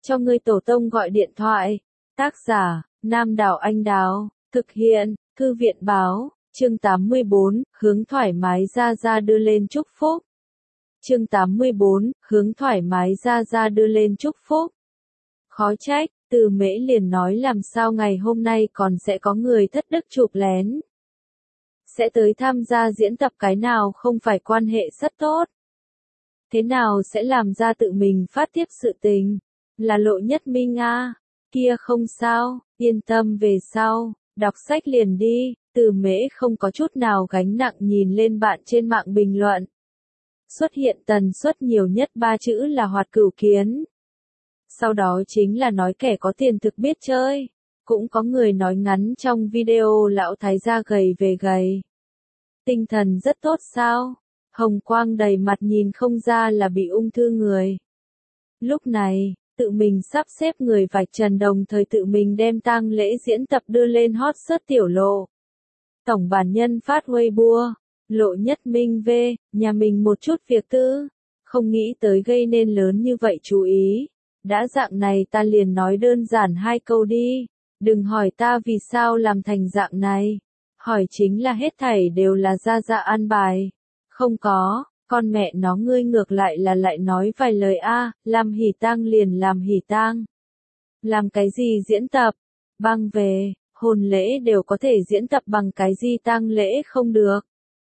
cho ngươi tổ tông gọi điện thoại. Tác giả, Nam Đào Anh Đào, thực hiện, Thư viện Báo, chương 84, hướng thoải mái ra đưa lên chúc phúc. Chương 84, hướng thoải mái ra đưa lên chúc phúc. Khó trách, Từ Mễ liền nói làm sao ngày hôm nay còn sẽ có người thất đức chụp lén. Sẽ tới tham gia diễn tập cái nào không phải quan hệ rất tốt. Thế nào sẽ làm ra tự mình phát tiếp sự tình? Là Lộ Nhất Minh à? Kia không sao, yên tâm về sau, đọc sách liền đi. Từ Mễ không có chút nào gánh nặng nhìn lên bạn trên mạng bình luận. Xuất hiện tần suất nhiều nhất 3 chữ là hoạt cửu kiến. Sau đó chính là nói kẻ có tiền thực biết chơi. Cũng có người nói ngắn trong video lão thái gia gầy về gầy. Tinh thần rất tốt sao? Hồng quang đầy mặt nhìn không ra là bị ung thư người. Lúc này, tự mình sắp xếp người vạch trần đồng thời tự mình đem tang lễ diễn tập đưa lên hot search tiểu lộ. Tổng bản nhân phát Weibo, Lộ Nhất Minh V, nhà mình một chút việc tư, không nghĩ tới gây nên lớn như vậy chú ý. Đã dạng này ta liền nói đơn giản 2 câu đi, đừng hỏi ta vì sao làm thành dạng này. Hỏi chính là hết thảy đều là ra an bài. Không có, con mẹ nó ngươi ngược lại là lại nói vài lời làm hỉ tang liền làm hỉ tang. Làm cái gì diễn tập? Băng về, hôn lễ đều có thể diễn tập bằng cái gì tang lễ không được?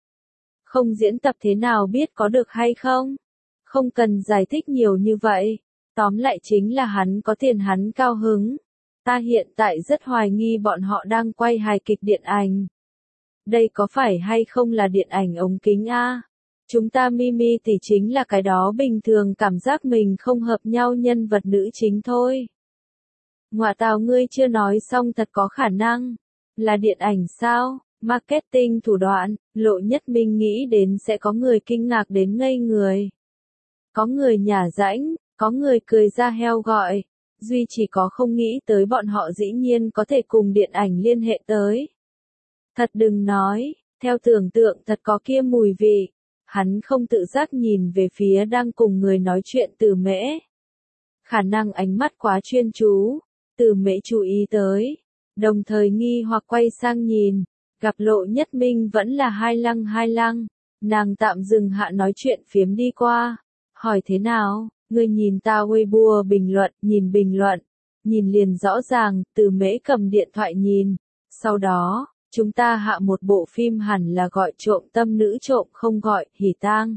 Không diễn tập thế nào biết có được hay không? Không cần giải thích nhiều như vậy. Tóm lại chính là hắn có tiền hắn cao hứng. Ta hiện tại rất hoài nghi bọn họ đang quay hài kịch điện ảnh. Đây có phải hay không là điện ảnh ống kính a? Chúng ta Mimi thì chính là cái đó bình thường cảm giác mình không hợp nhau nhân vật nữ chính thôi. Ngoạ tào ngươi chưa nói xong thật có khả năng. Là điện ảnh sao? Marketing thủ đoạn, Lộ Nhất Minh nghĩ đến sẽ có người kinh ngạc đến ngây người. Có người nhả rãnh, có người cười ra heo gọi. Duy chỉ có không nghĩ tới bọn họ dĩ nhiên có thể cùng điện ảnh liên hệ tới. Thật đừng nói, theo tưởng tượng thật có kia mùi vị. Hắn không tự giác nhìn về phía đang cùng người nói chuyện Từ Mễ. Khả năng ánh mắt quá chuyên chú, Từ Mễ chú ý tới. Đồng thời nghi hoặc quay sang nhìn, gặp Lộ Nhất Minh vẫn là hai lăng. Nàng tạm dừng hạ nói chuyện phiếm đi qua. Hỏi thế nào, ngươi nhìn ta Weibo bình luận, nhìn liền rõ ràng, Từ Mễ cầm điện thoại nhìn. Sau đó, chúng ta hạ một bộ phim hẳn là gọi trộm tâm nữ trộm không gọi hỉ tang.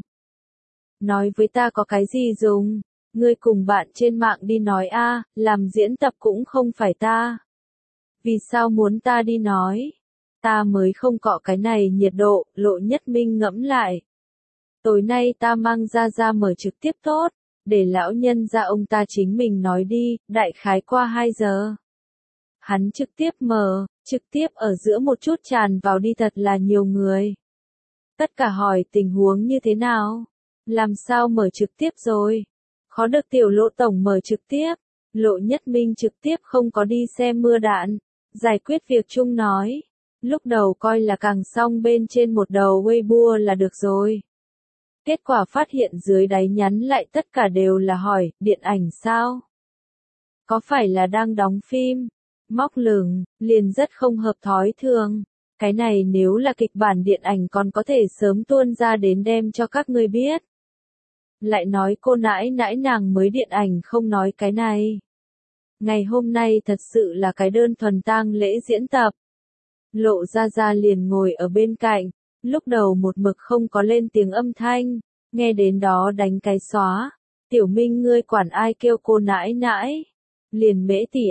Nói với ta có cái gì dùng, ngươi cùng bạn trên mạng đi nói làm diễn tập cũng không phải ta. Vì sao muốn ta đi nói? Ta mới không cọ cái này nhiệt độ, Lộ Nhất Minh ngẫm lại. Tối nay ta mang ra mở trực tiếp tốt, để lão nhân ra ông ta chính mình nói đi, đại khái qua 2 giờ. Hắn trực tiếp ở giữa một chút tràn vào đi thật là nhiều người. Tất cả hỏi tình huống như thế nào? Làm sao mở trực tiếp rồi? Khó được tiểu Lộ tổng mở trực tiếp. Lộ Nhất Minh trực tiếp không có đi xem mưa đạn. Giải quyết việc chung nói. Lúc đầu coi là càng xong bên trên một đầu Weibo là được rồi. Kết quả phát hiện dưới đáy nhắn lại tất cả đều là hỏi, điện ảnh sao? Có phải là đang đóng phim? Móc lửng, liền rất không hợp thói thường. Cái này nếu là kịch bản điện ảnh còn có thể sớm tuôn ra đến đem cho các ngươi biết. Lại nói cô nãi nàng mới điện ảnh không nói cái này. Ngày hôm nay thật sự là cái đơn thuần tang lễ diễn tập. Lộ ra liền ngồi ở bên cạnh, lúc đầu một mực không có lên tiếng âm thanh, nghe đến đó đánh cái xóa. Tiểu Minh ngươi quản ai kêu cô nãi. Liền Mễ tỷ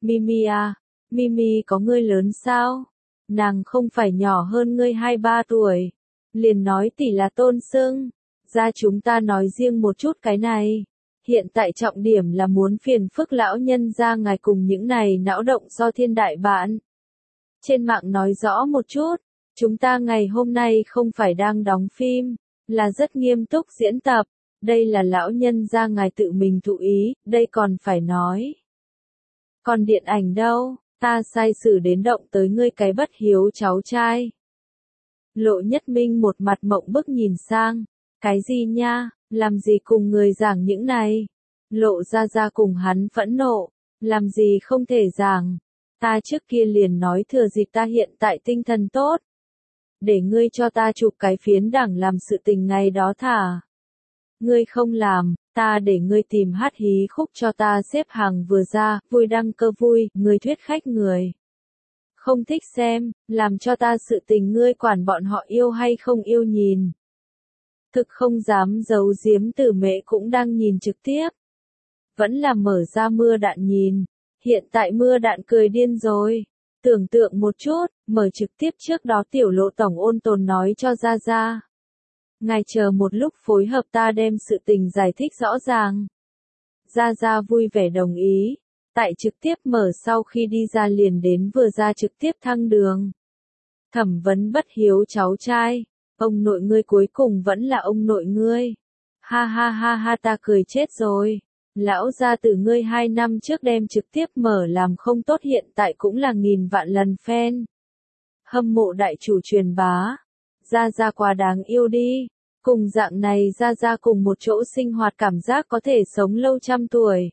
Mimi có ngươi lớn sao? Nàng không phải nhỏ hơn ngươi 2-3 tuổi. Liền nói tỷ là tôn xưng. Ra chúng ta nói riêng một chút cái này. Hiện tại trọng điểm là muốn phiền phức lão nhân ra ngài cùng những này não động do thiên đại bạn. Trên mạng nói rõ một chút, chúng ta ngày hôm nay không phải đang đóng phim, là rất nghiêm túc diễn tập. Đây là lão nhân ra ngài tự mình thụ ý, đây còn phải nói. Còn điện ảnh đâu, ta sai sử đến động tới ngươi cái bất hiếu cháu trai. Lộ Nhất Minh một mặt mộng bức nhìn sang, cái gì nha, làm gì cùng người giảng những này. Lộ Gia Gia cùng hắn phẫn nộ, làm gì không thể giảng. Ta trước kia liền nói thừa dịp ta hiện tại tinh thần tốt. Để ngươi cho ta chụp cái phiến đẳng làm sự tình ngày đó thả. Ngươi không làm, ta để ngươi tìm hát hí khúc cho ta xếp hàng vừa ra, vui đăng cơ vui, ngươi thuyết khách người. Không thích xem, làm cho ta sự tình ngươi quản bọn họ yêu hay không yêu nhìn. Thực không dám giấu giếm Tử Mễ cũng đang nhìn trực tiếp. Vẫn là mở ra Mưa Đạn nhìn. Hiện tại Mưa Đạn cười điên rồi. Tưởng tượng một chút, mở trực tiếp trước đó Tiểu Lộ tổng ôn tồn nói cho Gia Gia. Ngài chờ một lúc phối hợp ta đem sự tình giải thích rõ ràng. Gia Gia vui vẻ đồng ý. Tại trực tiếp mở sau khi đi ra liền đến vừa ra trực tiếp thăng đường. Thẩm vấn Bất Hiếu cháu trai. Ông nội ngươi cuối cùng vẫn là ông nội ngươi. Ha ha ha ha, ta cười chết rồi. Lão gia tử ngươi 2 năm trước đem trực tiếp mở làm không tốt, hiện tại cũng là nghìn vạn lần fan. Hâm mộ đại chủ truyền bá. Gia Gia quá đáng yêu đi. Cùng dạng này Gia Gia cùng một chỗ sinh hoạt cảm giác có thể sống lâu trăm tuổi.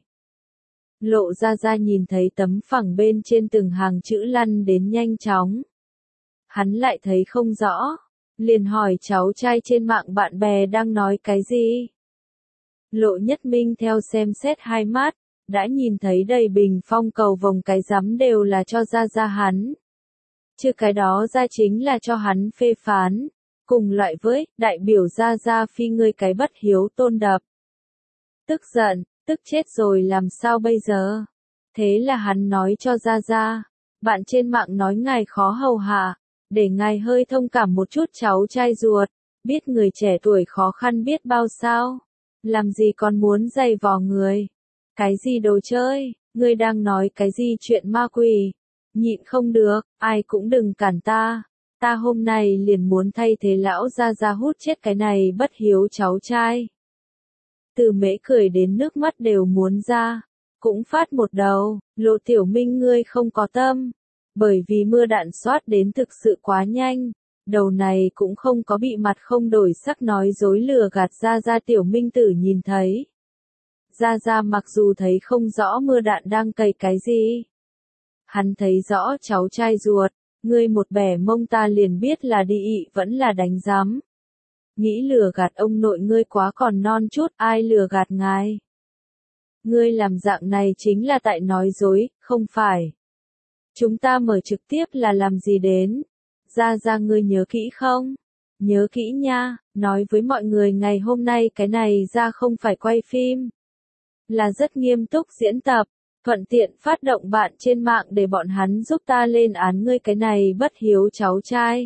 Lộ Gia Gia nhìn thấy tấm phẳng bên trên từng hàng chữ lăn đến nhanh chóng. Hắn lại thấy không rõ. Liền hỏi cháu trai trên mạng bạn bè đang nói cái gì. Lộ Nhất Minh theo xem xét hai mắt, đã nhìn thấy đầy bình phong cầu vồng cái rắm đều là cho Gia Gia hắn. Chứ cái đó ra chính là cho hắn phê phán, cùng loại với, đại biểu Gia Gia phi ngươi cái bất hiếu tôn đập. Tức giận, tức chết rồi làm sao bây giờ? Thế là hắn nói cho Gia Gia, bạn trên mạng nói ngài khó hầu hạ, để ngài hơi thông cảm một chút cháu trai ruột, biết người trẻ tuổi khó khăn biết bao sao. Làm gì còn muốn giày vò người? Cái gì đồ chơi? Ngươi đang nói cái gì chuyện ma quỷ? Nhịn không được, ai cũng đừng cản ta. Ta hôm nay liền muốn thay thế lão Gia Gia hút chết cái này bất hiếu cháu trai. Từ Mễ cười đến nước mắt đều muốn ra. Cũng phát một đầu, Lộ Tiểu Minh ngươi không có tâm. Bởi vì Mưa Đạn soát đến thực sự quá nhanh. Đầu này cũng không có bị mặt không đổi sắc nói dối lừa gạt Gia Gia. Tiểu Minh Tử nhìn thấy. Gia Gia mặc dù thấy không rõ Mưa Đạn đang cày cái gì. Hắn thấy rõ cháu trai ruột, ngươi một bẻ mông ta liền biết là đi ị vẫn là đánh giám. Nghĩ lừa gạt ông nội ngươi quá còn non chút, ai lừa gạt ngài. Ngươi làm dạng này chính là tại nói dối, không phải. Chúng ta mở trực tiếp là làm gì đến? Gia Gia ngươi nhớ kỹ không? Nhớ kỹ nha, nói với mọi người ngày hôm nay cái này ra không phải quay phim. Là rất nghiêm túc diễn tập, thuận tiện phát động bạn trên mạng để bọn hắn giúp ta lên án ngươi cái này bất hiếu cháu trai.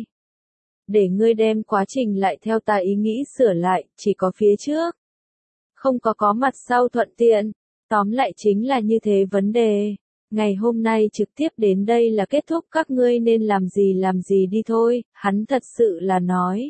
Để ngươi đem quá trình lại theo ta ý nghĩ sửa lại, chỉ có phía trước. Không có mặt sau thuận tiện, tóm lại chính là như thế vấn đề. Ngày hôm nay trực tiếp đến đây là kết thúc, các ngươi nên làm gì đi thôi, hắn thật sự là nói.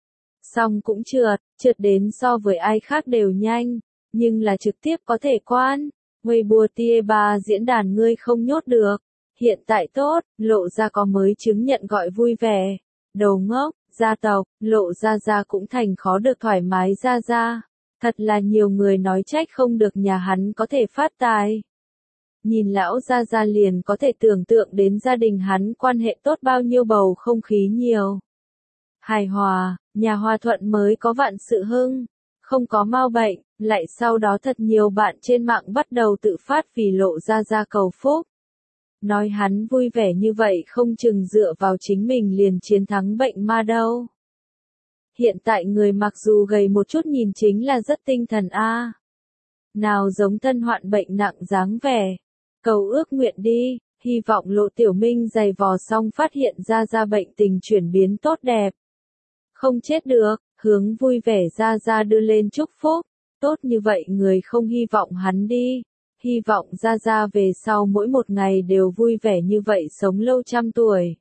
Xong cũng trượt đến so với ai khác đều nhanh, nhưng là trực tiếp có thể quan. Weibo Tie 3 diễn đàn ngươi không nhốt được. Hiện tại tốt, Lộ Ra có mới chứng nhận gọi vui vẻ. Đầu ngốc, gia tộc, Lộ Ra cũng thành khó được thoải mái ra. Thật là nhiều người nói trách không được nhà hắn có thể phát tài. Nhìn lão Gia liền có thể tưởng tượng đến gia đình hắn quan hệ tốt bao nhiêu, bầu không khí nhiều. Hài hòa, nhà hòa thuận mới có vạn sự hưng, không có mau bệnh, lại sau đó thật nhiều bạn trên mạng bắt đầu tự phát vì Lộ Gia cầu phúc. Nói hắn vui vẻ như vậy không chừng dựa vào chính mình liền chiến thắng bệnh ma đâu. Hiện tại người mặc dù gầy một chút nhìn chính là rất tinh thần a. Nào giống thân hoạn bệnh nặng dáng vẻ. Cầu ước nguyện đi, hy vọng Lộ Tiểu Minh giày vò xong phát hiện ra bệnh tình chuyển biến tốt đẹp. Không chết được, hướng vui vẻ ra đưa lên chúc phúc. Tốt như vậy người không hy vọng hắn đi. Hy vọng ra về sau mỗi một ngày đều vui vẻ như vậy sống lâu trăm tuổi.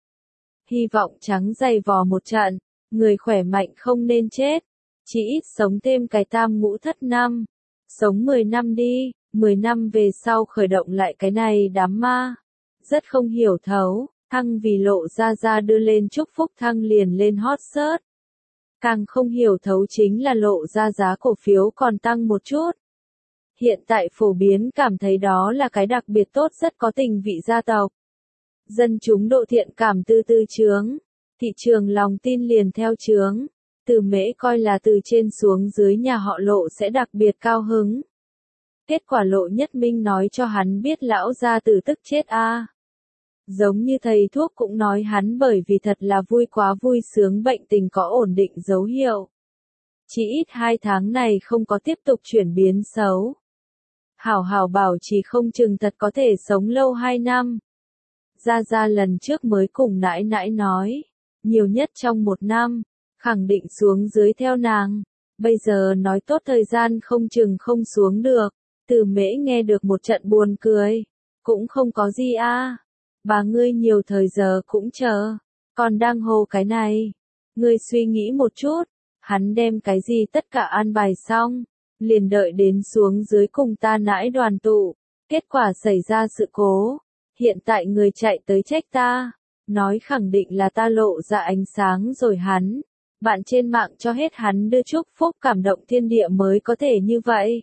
Hy vọng trắng giày vò một trận, người khỏe mạnh không nên chết. Chỉ ít sống thêm cái tam ngũ thất năm. Sống 10 năm đi, 10 năm về sau khởi động lại cái này đám ma. Rất không hiểu thấu, thăng vì Lộ Ra đưa lên chúc phúc thăng liền lên hot search. Càng không hiểu thấu chính là Lộ Ra giá cổ phiếu còn tăng một chút. hiện tại phổ biến cảm thấy đó là cái đặc biệt tốt rất có tình vị gia tộc. Dân chúng độ thiện cảm từ từ chướng, thị trường lòng tin liền theo chướng. Từ Mễ coi là từ trên xuống dưới nhà họ Lộ sẽ đặc biệt cao hứng. Kết quả Lộ Nhất Minh nói cho hắn biết lão gia tử tức chết a. Giống như thầy thuốc cũng nói hắn bởi vì thật là vui quá vui sướng bệnh tình có ổn định dấu hiệu. Chỉ ít 2 tháng này không có tiếp tục chuyển biến xấu. Hảo hảo bảo chỉ không chừng thật có thể sống lâu 2 năm. Gia Gia lần trước mới cùng nãi nãi nói, nhiều nhất trong 1 năm, khẳng định xuống dưới theo nàng. Bây giờ nói tốt thời gian không chừng không xuống được. Từ Mễ nghe được một trận buồn cười. Cũng không có gì a. Bà ngươi nhiều thời giờ cũng chờ. Còn đang hồ cái này. Ngươi suy nghĩ một chút. Hắn đem cái gì tất cả an bài xong. Liền đợi đến xuống dưới cùng ta nãi đoàn tụ. Kết quả xảy ra sự cố. Hiện tại người chạy tới trách ta. Nói khẳng định là ta lộ ra ánh sáng rồi hắn. Bạn trên mạng cho hết hắn đưa chúc phúc cảm động thiên địa mới có thể như vậy.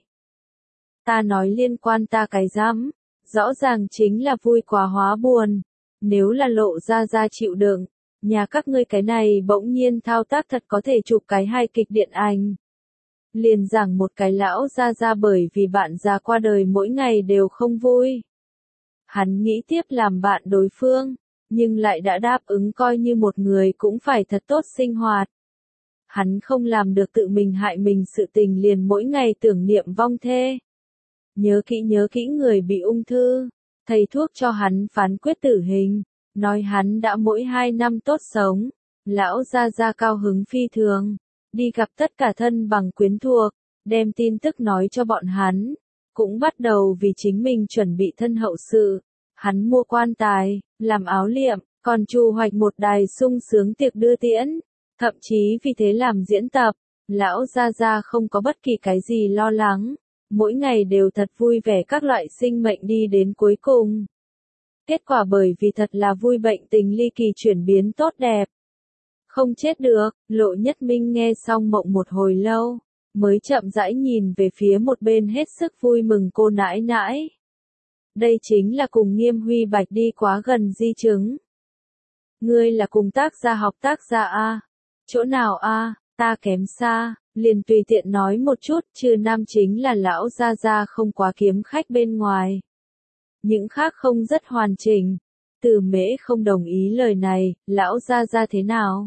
Ta nói liên quan ta cái rắm. Rõ ràng chính là vui quá hóa buồn. Nếu là Lộ ra chịu đựng. Nhà các ngươi cái này bỗng nhiên thao tác thật có thể chụp cái 2 kịch điện ảnh. Liền giảng một cái lão ra bởi vì bạn già qua đời mỗi ngày đều không vui. Hắn nghĩ tiếp làm bạn đối phương, nhưng lại đã đáp ứng coi như một người cũng phải thật tốt sinh hoạt. Hắn không làm được tự mình hại mình sự tình liền mỗi ngày tưởng niệm vong thê. Nhớ kỹ người bị ung thư, thầy thuốc cho hắn phán quyết tử hình, nói hắn đã mỗi 2 năm tốt sống. Lão ra cao hứng phi thường, đi gặp tất cả thân bằng quyến thuộc, đem tin tức nói cho bọn hắn, cũng bắt đầu vì chính mình chuẩn bị thân hậu sự. Hắn mua quan tài, làm áo liệm, còn chu hoạch một đài sung sướng tiệc đưa tiễn, thậm chí vì thế làm diễn tập. Lão ra không có bất kỳ cái gì lo lắng, mỗi ngày đều thật vui vẻ các loại sinh mệnh đi đến cuối cùng. Kết quả bởi vì thật là vui bệnh tình ly kỳ chuyển biến tốt đẹp. Không chết được, Lộ Nhất Minh nghe xong mộng một hồi lâu, mới chậm rãi nhìn về phía một bên hết sức vui mừng cô nãi nãi. Đây chính là cùng Nghiêm Huy Bạch đi quá gần di chứng. Ngươi là cùng tác gia học tác gia a? Chỗ nào a? Ta kém xa, liền tùy tiện nói một chút, trừ nam chính là lão gia không quá kiếm khách bên ngoài. Những khác không rất hoàn chỉnh. Từ Mễ không đồng ý lời này, lão gia thế nào?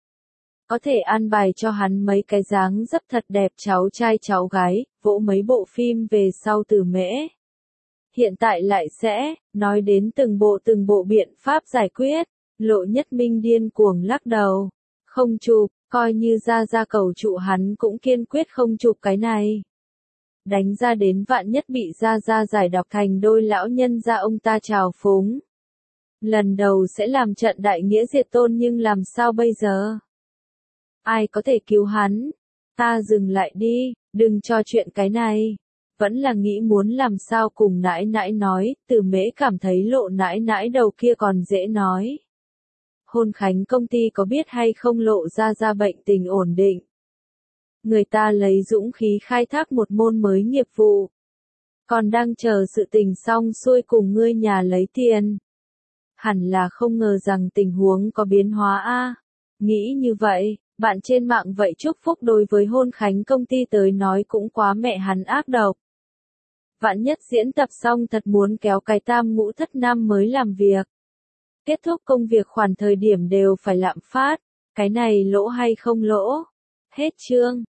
Có thể an bài cho hắn mấy cái dáng dấp thật đẹp cháu trai cháu gái, vỗ mấy bộ phim về sau Từ Mễ. Hiện tại lại sẽ, nói đến từng bộ biện pháp giải quyết. Lộ Nhất Minh điên cuồng lắc đầu. Không chụp, coi như ra cầu trụ hắn cũng kiên quyết không chụp cái này. Đánh ra đến vạn nhất bị ra giải đọc thành đôi lão nhân ra ông ta trào phúng. Lần đầu sẽ làm trận đại nghĩa diệt tôn nhưng làm sao bây giờ? Ai có thể cứu hắn? Ta dừng lại đi, đừng cho chuyện cái này. Vẫn là nghĩ muốn làm sao cùng nãi nãi nói, Từ Mễ cảm thấy Lộ nãi nãi đầu kia còn dễ nói. Hôn khánh công ty có biết hay không Lộ ra bệnh tình ổn định. Người ta lấy dũng khí khai thác một môn mới nghiệp vụ. Còn đang chờ sự tình xong xuôi cùng ngươi nhà lấy tiền. Hẳn là không ngờ rằng tình huống có biến hóa a. Nghĩ như vậy, bạn trên mạng vậy chúc phúc đối với hôn khánh công ty tới nói cũng quá mẹ hắn ác độc. Vạn nhất diễn tập xong thật muốn kéo cái tam ngũ thất nam mới làm việc. Kết thúc công việc khoản thời điểm đều phải lạm phát. Cái này lỗ hay không lỗ? Hết chương.